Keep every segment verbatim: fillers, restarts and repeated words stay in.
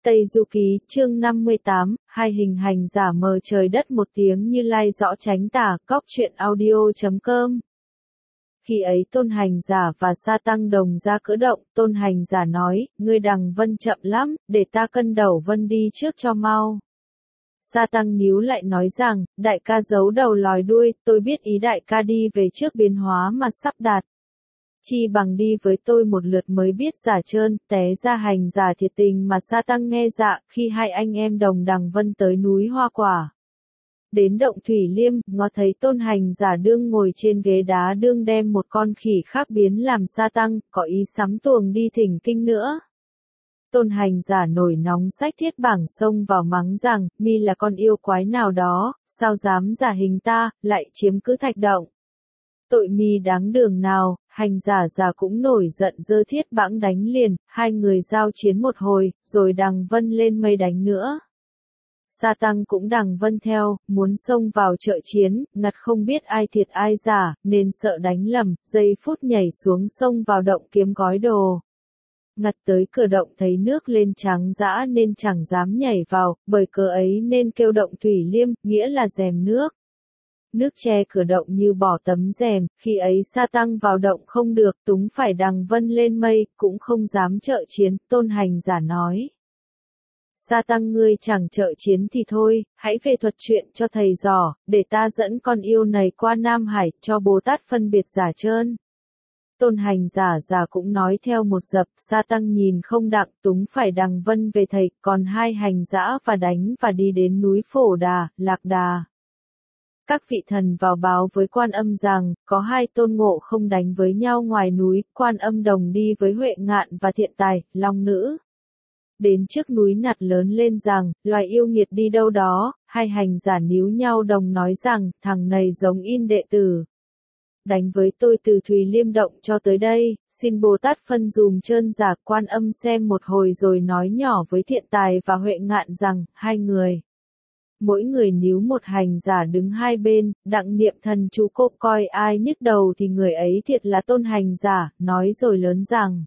Tây Du Ký, chương năm mươi tám, hai hình hành giả mờ trời đất một tiếng Như Lai rõ tránh tà, cóc truyện audio chấm com. Khi ấy tôn hành giả và sa tăng đồng ra cỡ động, tôn hành giả nói, ngươi đằng vân chậm lắm, để ta cân đầu vân đi trước cho mau. Sa tăng níu lại nói rằng, đại ca giấu đầu lòi đuôi, tôi biết ý đại ca đi về trước biến hóa mà sắp đạt. Chi bằng đi với tôi một lượt mới biết giả trơn, té ra hành giả thiệt tình mà sa tăng nghe dạ, khi hai anh em đồng đằng vân tới núi Hoa Quả. Đến động Thủy Liêm, ngó thấy tôn hành giả đương ngồi trên ghế đá đương đem một con khỉ khác biến làm sa tăng, có ý sắm tuồng đi thỉnh kinh nữa. Tôn hành giả nổi nóng xách thiết bảng xông vào mắng rằng, mi là con yêu quái nào đó, sao dám giả hình ta, lại chiếm cứ thạch động. Tội mi đáng đường nào, hành giả già cũng nổi giận giơ thiết bảng đánh liền, hai người giao chiến một hồi, rồi đằng vân lên mây đánh nữa. Sa tăng cũng đằng vân theo, muốn xông vào trợ chiến, ngặt không biết ai thiệt ai giả, nên sợ đánh lầm, giây phút nhảy xuống sông vào động kiếm gói đồ. Ngặt tới cửa động thấy nước lên trắng dã nên chẳng dám nhảy vào, bởi cớ ấy nên kêu động Thủy Liêm, nghĩa là rèm nước. Nước che cửa động như bỏ tấm rèm, khi ấy sa tăng vào động không được, túng phải đằng vân lên mây, cũng không dám trợ chiến, tôn hành giả nói. Sa tăng ngươi chẳng trợ chiến thì thôi, hãy về thuật chuyện cho thầy dò, để ta dẫn con yêu này qua Nam Hải, cho Bồ Tát phân biệt giả trơn. Tôn hành giả già cũng nói theo một dập, sa tăng nhìn không đặng, túng phải đằng vân về thầy, còn hai hành giả và đánh và đi đến núi Phổ Đà, Lạc Đà. Các vị thần vào báo với Quan Âm rằng, có hai tôn ngộ không đánh với nhau ngoài núi, Quan Âm đồng đi với Huệ Ngạn và Thiện Tài, Long Nữ. Đến trước núi nạt lớn lên rằng, loài yêu nghiệt đi đâu đó, hai hành giả níu nhau đồng nói rằng, thằng này giống in đệ tử. Đánh với tôi từ Thùy Liêm động cho tới đây, xin Bồ Tát phân dùm trơn giả. Quan Âm xem một hồi rồi nói nhỏ với Thiện Tài và Huệ Ngạn rằng, hai người. Mỗi người níu một hành giả đứng hai bên, đặng niệm thần chú cộp coi ai nhức đầu thì người ấy thiệt là tôn hành giả, nói rồi lớn rằng.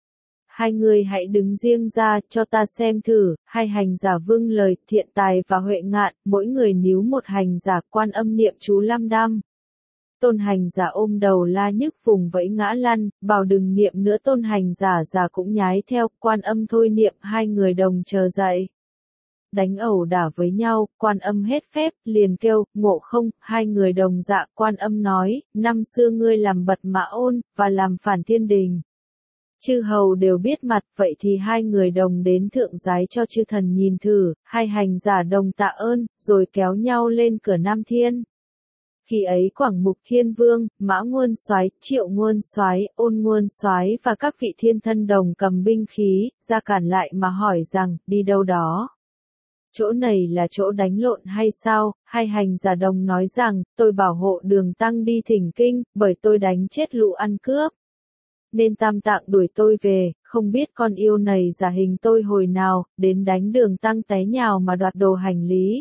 Hai người hãy đứng riêng ra, cho ta xem thử, hai hành giả vâng lời, Thiện Tài và Huệ Ngạn, mỗi người níu một hành giả. Quan Âm niệm chú lăm đăm. Tôn hành giả ôm đầu la nhức vùng vẫy ngã lăn, bảo đừng niệm nữa. Tôn hành giả già cũng nhái theo, Quan Âm thôi niệm, hai người đồng chờ dậy. Đánh ẩu đả với nhau, Quan Âm hết phép, liền kêu, ngộ không, hai người đồng dạ. Quan Âm nói, năm xưa ngươi làm bật mã ôn, và làm phản thiên đình. Chư hầu đều biết mặt, vậy thì hai người đồng đến thượng giái cho chư thần nhìn thử, hai hành giả đồng tạ ơn, rồi kéo nhau lên cửa Nam Thiên. Khi ấy Quảng Mục Thiên Vương, Mã Nguôn Soái, Triệu Nguôn Soái, Ôn Nguôn Soái và các vị thiên thân đồng cầm binh khí, ra cản lại mà hỏi rằng, đi đâu đó? Chỗ này là chỗ đánh lộn hay sao? Hai hành giả đồng nói rằng, tôi bảo hộ Đường Tăng đi thỉnh kinh, bởi tôi đánh chết lũ ăn cướp. Nên Tam Tạng đuổi tôi về, không biết con yêu này giả hình tôi hồi nào, đến đánh Đường Tăng té nhào mà đoạt đồ hành lý.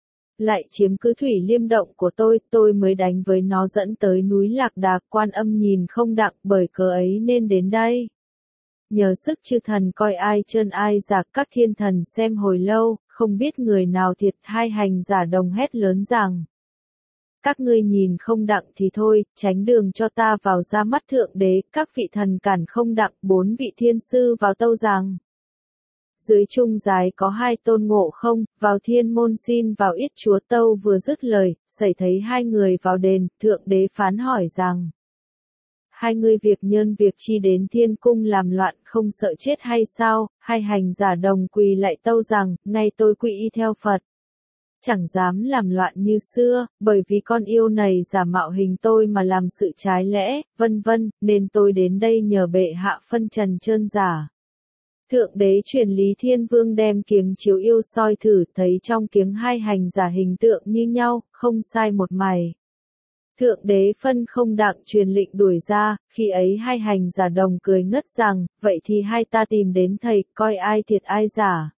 Lại chiếm cứ Thủy Liêm động của tôi, tôi mới đánh với nó dẫn tới núi Lạc Đà. Quan Âm nhìn không đặng, bởi cớ ấy nên đến đây. Nhờ sức chư thần coi ai trơn ai giả, các thiên thần xem hồi lâu, không biết người nào thiệt. Hai hành giả đồng hét lớn rằng. Các ngươi nhìn không đặng thì thôi, tránh đường cho ta vào ra mắt Thượng Đế. Các vị thần cản không đặng, bốn vị thiên sư vào tâu rằng. Dưới trung giái có hai tôn ngộ không, vào thiên môn xin vào yết chúa tâu. Vừa dứt lời, xảy thấy hai người vào đền, Thượng Đế phán hỏi rằng. Hai ngươi việc nhân việc chi đến thiên cung làm loạn, không sợ chết hay sao? Hai hành giả đồng quỳ lại tâu rằng, ngay tôi quy y theo Phật. Chẳng dám làm loạn như xưa, bởi vì con yêu này giả mạo hình tôi mà làm sự trái lẽ, vân vân, nên tôi đến đây nhờ bệ hạ phân trần trơn giả. Thượng Đế truyền Lý Thiên Vương đem kiếng chiếu yêu soi thử, thấy trong kiếng hai hành giả hình tượng như nhau, không sai một mày. Thượng Đế phân không đặng truyền lệnh đuổi ra, khi ấy hai hành giả đồng cười ngất rằng, vậy thì hai ta tìm đến thầy, coi ai thiệt ai giả.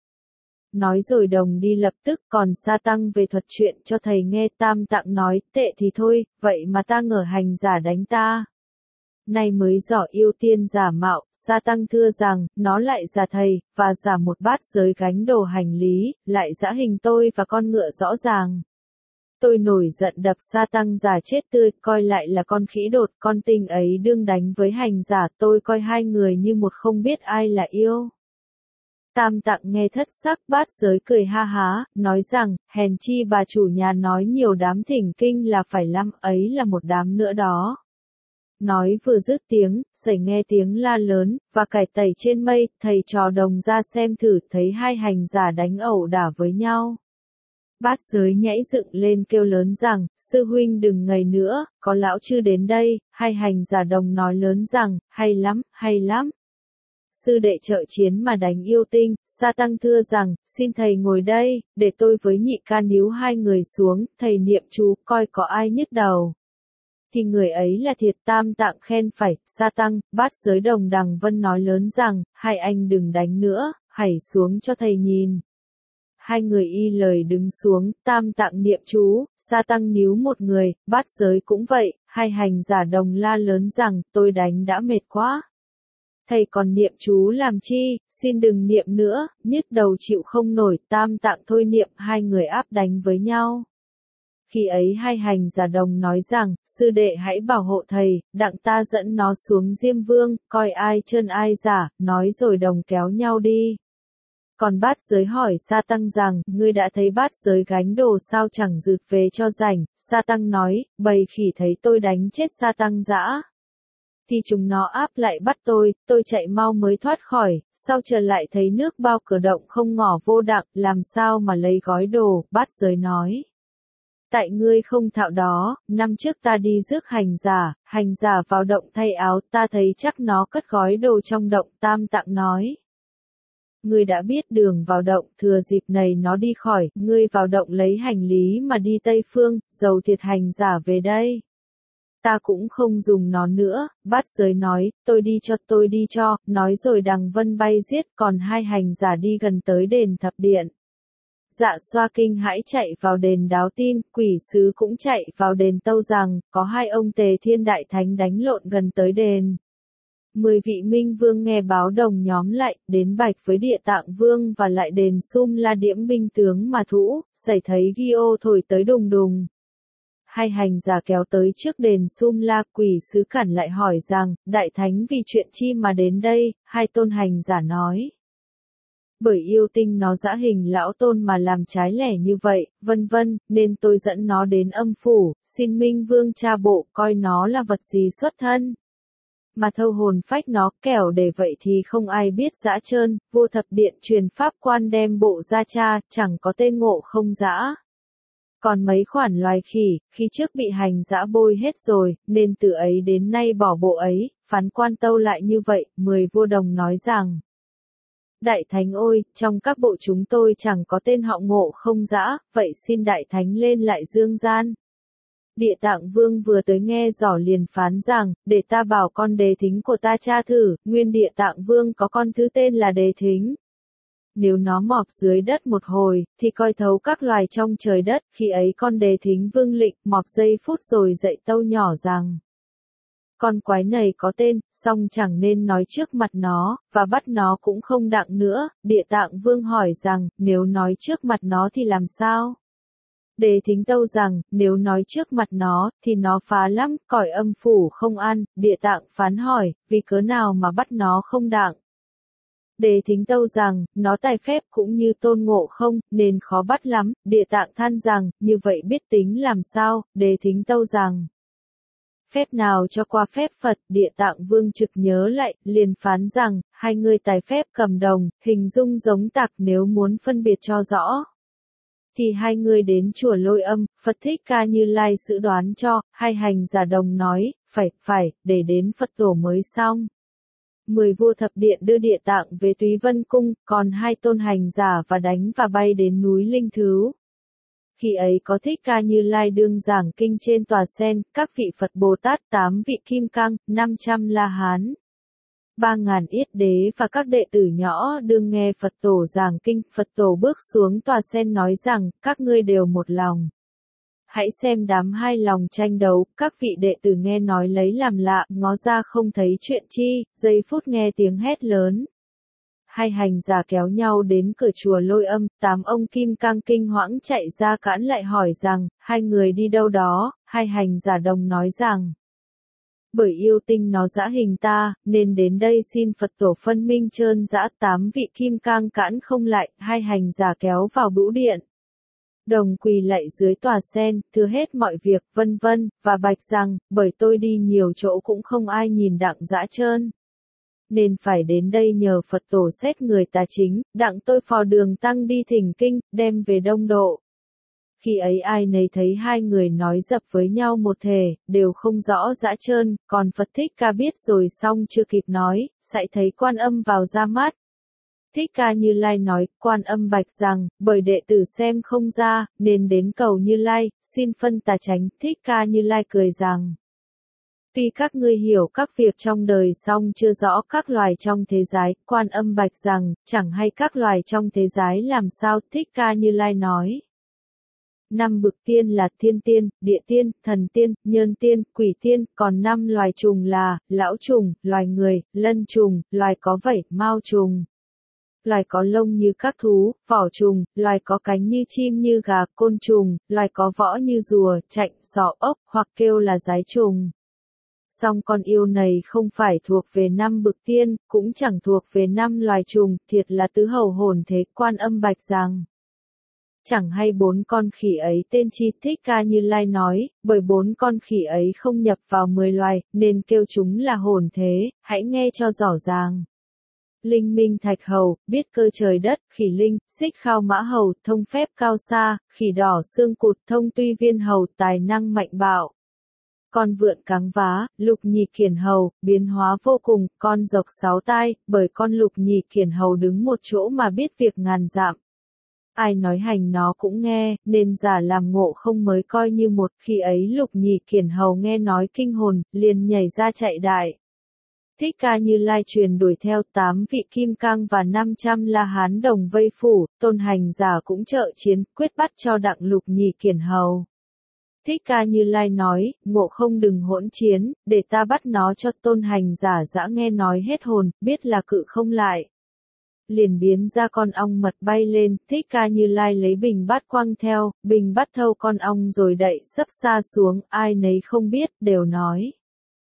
Nói rồi đồng đi lập tức, còn sa tăng về thuật chuyện cho thầy nghe. Tam Tạng nói, tệ thì thôi, vậy mà ta ngờ hành giả đánh ta. Nay mới rõ yêu tiên giả mạo, Sa Tăng thưa rằng, nó lại giả thầy, và giả một bát giới gánh đồ hành lý, lại giả hình tôi và con ngựa rõ ràng. Tôi nổi giận đập Sa Tăng giả chết tươi, coi lại là con khỉ đột, con tinh ấy đương đánh với hành giả, tôi coi hai người như một không biết ai là yêu. Tam Tạng nghe thất sắc, bát giới cười ha há, nói rằng, hèn chi bà chủ nhà nói nhiều đám thỉnh kinh là phải lắm, ấy là một đám nữa đó. Nói vừa dứt tiếng, sẩy nghe tiếng la lớn, và cải tẩy trên mây, thầy trò đồng ra xem thử, thấy hai hành giả đánh ẩu đả với nhau. Bát giới nhảy dựng lên kêu lớn rằng, sư huynh đừng ngây nữa, có lão chư đến đây, hai hành giả đồng nói lớn rằng, hay lắm, hay lắm. Sư đệ trợ chiến mà đánh yêu tinh, Sa Tăng thưa rằng, xin thầy ngồi đây, để tôi với nhị ca níu hai người xuống, thầy niệm chú, coi có ai nhức đầu. Thì người ấy là thiệt. Tam Tạng khen phải, Sa Tăng, bát giới đồng đằng vân nói lớn rằng, hai anh đừng đánh nữa, hãy xuống cho thầy nhìn. Hai người y lời đứng xuống, Tam Tạng niệm chú, Sa Tăng níu một người, bát giới cũng vậy, hai hành giả đồng la lớn rằng, tôi đánh đã mệt quá. Thầy còn niệm chú làm chi, xin đừng niệm nữa, nhức đầu chịu không nổi, Tam Tạng thôi niệm, hai người áp đánh với nhau. Khi ấy hai hành giả đồng nói rằng, sư đệ hãy bảo hộ thầy, đặng ta dẫn nó xuống Diêm Vương, coi ai trơn ai giả, nói rồi đồng kéo nhau đi. Còn bát giới hỏi Sa Tăng rằng, ngươi đã thấy bát giới gánh đồ sao chẳng rượt về cho rảnh, Sa Tăng nói, bầy khỉ thấy tôi đánh chết Sa Tăng dã. Thì chúng nó áp lại bắt tôi, tôi chạy mau mới thoát khỏi, sau trở lại thấy nước bao cửa động không ngỏ vô đặng, làm sao mà lấy gói đồ, bát giới nói. Tại ngươi không thạo đó, năm trước ta đi rước hành giả, hành giả vào động thay áo, ta thấy chắc nó cất gói đồ trong động. Tam Tạng nói. Ngươi đã biết đường vào động, thừa dịp này nó đi khỏi, ngươi vào động lấy hành lý mà đi Tây Phương, dầu thiệt hành giả về đây. Ta cũng không dùng nó nữa, bát giới nói, tôi đi cho, tôi đi cho, nói rồi đằng vân bay giết, còn hai hành giả đi gần tới đền thập điện. Dạ xoa kinh hãi chạy vào đền đáo tin, quỷ sứ cũng chạy vào đền tâu rằng, có hai ông Tề Thiên Đại Thánh đánh lộn gần tới đền. Mười vị minh vương nghe báo đồng nhóm lại, đến bạch với Địa Tạng Vương và lại đền Sum La Điểm binh tướng mà thũ, xảy thấy Gio thổi tới đùng đùng. Hai hành giả kéo tới trước đền Sum La, quỷ sứ cản lại hỏi rằng, Đại Thánh vì chuyện chi mà đến đây, hai tôn hành giả nói. Bởi yêu tinh nó dã hình lão tôn mà làm trái lẻ như vậy, vân vân, nên tôi dẫn nó đến âm phủ, xin Minh Vương tra bộ coi nó là vật gì xuất thân. Mà thâu hồn phách nó, kẻo để vậy thì không ai biết dã trơn, vô thập điện truyền pháp quan đem bộ ra tra, chẳng có tên ngộ không dã. Còn mấy khoản loài khỉ, khi trước bị hành dã bôi hết rồi, nên từ ấy đến nay bỏ bộ ấy, phán quan tâu lại như vậy, mười vô đồng nói rằng. Đại Thánh ôi, trong các bộ chúng tôi chẳng có tên họ ngộ không dã, vậy xin Đại Thánh lên lại dương gian. Địa Tạng Vương vừa tới nghe rõ liền phán rằng, để ta bảo con Đề Thính của ta tra thử, nguyên Địa Tạng Vương có con thứ tên là Đề Thính. Nếu nó mọc dưới đất một hồi, thì coi thấu các loài trong trời đất, khi ấy con Đề Thính Vương lịnh, mọc giây phút rồi dậy tâu nhỏ rằng. Con quái này có tên, song chẳng nên nói trước mặt nó, và bắt nó cũng không đặng nữa. Địa Tạng Vương hỏi rằng, nếu nói trước mặt nó thì làm sao? Đề Thính tâu rằng, nếu nói trước mặt nó, thì nó phá lắm, cõi âm phủ không ăn. Địa Tạng phán hỏi, vì cớ nào mà bắt nó không đặng? Đề Thính tâu rằng, nó tài phép cũng như Tôn Ngộ Không, nên khó bắt lắm. Địa Tạng than rằng, như vậy biết tính làm sao? Đề Thính tâu rằng, phép nào cho qua phép Phật. Địa Tạng Vương trực nhớ lại, liền phán rằng, hai người tài phép cầm đồng, hình dung giống tặc, nếu muốn phân biệt cho rõ. Thì hai người đến chùa Lôi Âm, Phật Thích Ca Như Lai dự đoán cho. Hai hành giả đồng nói, phải, phải, để đến Phật tổ mới xong. Mười vua thập điện đưa Địa Tạng về Túy Vân Cung, còn hai tôn hành giả và đánh và bay đến núi Linh Thứu. Khi ấy có Thích Ca Như Lai đương giảng kinh trên tòa sen, các vị Phật Bồ Tát, tám vị Kim Cang, năm trăm La Hán, ba ngàn Yết Đế và các đệ tử nhỏ đương nghe Phật tổ giảng kinh. Phật tổ bước xuống tòa sen nói rằng, các ngươi đều một lòng. hãy xem đám hai lòng tranh đấu, các vị đệ tử nghe nói lấy làm lạ, ngó ra không thấy chuyện chi, giây phút nghe tiếng hét lớn. Hai hành giả kéo nhau đến cửa chùa Lôi Âm, tám ông kim cang kinh hoãng chạy ra cản lại hỏi rằng, hai người đi đâu đó, hai hành giả đồng nói rằng, bởi yêu tinh nó dã hình ta, nên đến đây xin Phật tổ phân minh trơn dã. Tám vị kim cang cản không lại, hai hành giả kéo vào bữu điện. Đồng quỳ lạy dưới tòa sen, thưa hết mọi việc, vân vân, và bạch rằng, bởi tôi đi nhiều chỗ cũng không ai nhìn đặng dã trơn. Nên phải đến đây nhờ Phật tổ xét người ta chính, đặng tôi phò đường tăng đi thỉnh kinh, đem về đông độ. Khi ấy ai nấy thấy hai người nói dập với nhau một thể, đều không rõ dã trơn, còn Phật Thích Ca biết rồi xong chưa kịp nói, sạy thấy Quan Âm vào ra mắt. Thích Ca Như Lai nói, Quan Âm bạch rằng, bởi đệ tử xem không ra, nên đến cầu Như Lai, xin phân tà tránh. Thích Ca Như Lai cười rằng, tuy các ngươi hiểu các việc trong đời song chưa rõ các loài trong thế giới. Quan Âm bạch rằng, chẳng hay các loài trong thế giới làm sao. Thích Ca Như Lai nói, năm bực tiên là thiên tiên, địa tiên, thần tiên, nhân tiên, quỷ tiên, còn năm loài trùng là, lão trùng, loài người, lân trùng, loài có vảy, mao trùng. Loài có lông như các thú, vỏ trùng, loài có cánh như chim như gà, côn trùng, loài có võ như rùa, chạnh, sọ, ốc, hoặc kêu là giái trùng. Song con yêu này không phải thuộc về năm bực tiên, cũng chẳng thuộc về năm loài trùng, thiệt là tứ hầu hồn thế. Quan Âm bạch rằng, chẳng hay bốn con khỉ ấy tên chi. Thích Ca Như Lai nói, bởi bốn con khỉ ấy không nhập vào mười loài, nên kêu chúng là hồn thế, hãy nghe cho rõ ràng. Linh minh thạch hầu, biết cơ trời đất, khỉ linh, xích khao mã hầu, thông phép cao xa, khỉ đỏ xương cụt, thông tuy viên hầu, tài năng mạnh bạo. Con vượn cáng vá, lục nhì kiển hầu, biến hóa vô cùng, con rộc sáu tai, bởi con lục nhì kiển hầu đứng một chỗ mà biết việc ngàn dặm. Ai nói hành nó cũng nghe, nên giả làm ngộ không mới coi như một. Khi ấy lục nhì kiển hầu nghe nói kinh hồn, liền nhảy ra chạy đại. Thích Ca Như Lai truyền đuổi theo tám vị kim cang và năm trăm la hán đồng vây phủ, tôn hành giả cũng trợ chiến, quyết bắt cho đặng lục nhì kiển hầu. Thích Ca Như Lai nói, ngộ không đừng hỗn chiến, để ta bắt nó cho. Tôn hành giả dã nghe nói hết hồn, biết là cự không lại. Liền biến ra con ong mật bay lên, Thích Ca Như Lai lấy bình bát quăng theo, bình bát thâu con ong rồi đậy sấp xa xuống, ai nấy không biết, đều nói.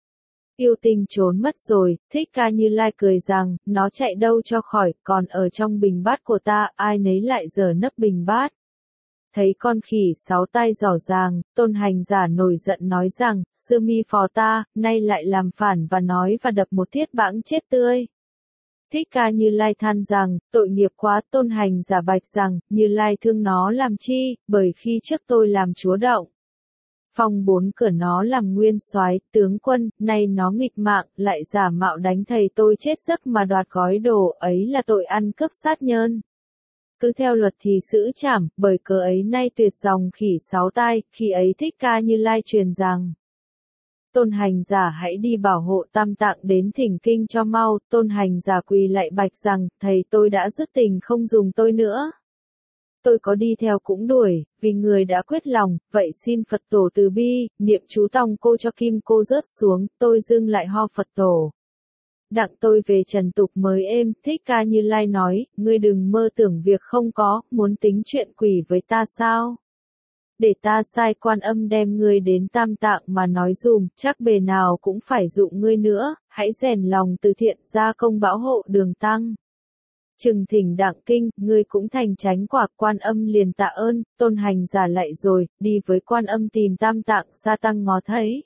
Yêu tinh trốn mất rồi. Thích Ca Như Lai cười rằng, nó chạy đâu cho khỏi, còn ở trong bình bát của ta, ai nấy lại giở nấp bình bát. Thấy con khỉ sáu tai rõ ràng, tôn hành giả nổi giận nói rằng, sư mi phò ta, nay lại làm phản và nói và đập một thiết bãng chết tươi. Thích Ca Như Lai than rằng, tội nghiệp quá. Tôn hành giả bạch rằng, Như Lai thương nó làm chi, bởi khi trước tôi làm chúa động. Phong bốn cửa nó làm nguyên soái tướng quân, nay nó nghịch mạng, lại giả mạo đánh thầy tôi chết giấc mà đoạt gói đồ, ấy là tội ăn cướp sát nhân. Cứ theo luật thì xử trảm, bởi cớ ấy nay tuyệt dòng khỉ sáu tai. Khi ấy Thích Ca Như Lai truyền rằng, tôn hành giả hãy đi bảo hộ Tam Tạng đến thỉnh kinh cho mau. Tôn hành giả quỳ lạy bạch rằng, thầy tôi đã dứt tình không dùng tôi nữa. Tôi có đi theo cũng đuổi, vì người đã quyết lòng, vậy xin Phật tổ từ bi, niệm chú tòng cô cho kim cô rớt xuống, tôi dưng lại ho Phật tổ. Đặng tôi về trần tục mới êm. Thích Ca Như Lai nói, ngươi đừng mơ tưởng việc không có, muốn tính chuyện quỷ với ta sao? Để ta sai Quan Âm đem ngươi đến Tam Tạng mà nói dùm, chắc bề nào cũng phải dụng ngươi nữa, hãy rèn lòng từ thiện gia công bảo hộ đường tăng. Chừng thỉnh đặng kinh, ngươi cũng thành chánh quả. Quan Âm liền tạ ơn, tôn hành giả lạy rồi, đi với Quan Âm tìm Tam Tạng. Sa tăng ngó thấy,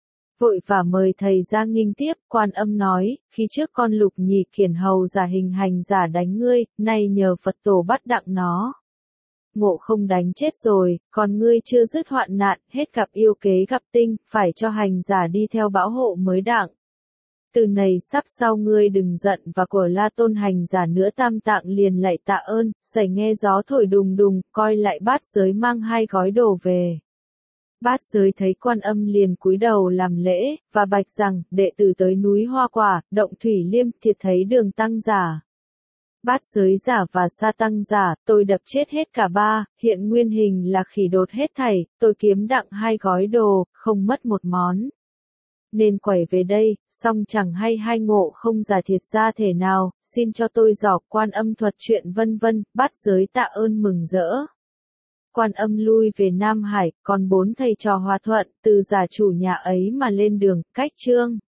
vội và mời thầy ra nghinh tiếp. Quan Âm nói, khi trước con lục nhì kiển hầu giả hình hành giả đánh ngươi, nay nhờ Phật tổ bắt đặng nó. Ngộ không đánh chết rồi, còn ngươi chưa dứt hoạn nạn, hết gặp yêu kế gặp tinh, phải cho hành giả đi theo bảo hộ mới đặng. Từ này sắp sau ngươi đừng giận và của la. Tôn hành giả nữa. Tam Tạng liền lạy tạ ơn, sẩy nghe gió thổi đùng đùng, coi lại bát giới mang hai gói đồ về. Bát giới thấy Quan Âm liền cúi đầu làm lễ, và bạch rằng, đệ tử tới núi Hoa Quả, động Thủy Liêm, thiệt thấy đường tăng giả. Bát giới giả và sa tăng giả, tôi đập chết hết cả ba, hiện nguyên hình là khỉ đột hết thảy, tôi kiếm đặng hai gói đồ, không mất một món. Nên quẩy về đây, song chẳng hay hai ngộ không giả thiệt ra thể nào, xin cho tôi giỏ Quan Âm thuật chuyện vân vân, bát giới tạ ơn mừng rỡ. Quan Âm lui về Nam Hải, còn bốn thầy trò hòa thuận, từ giả chủ nhà ấy mà lên đường, cách Trương.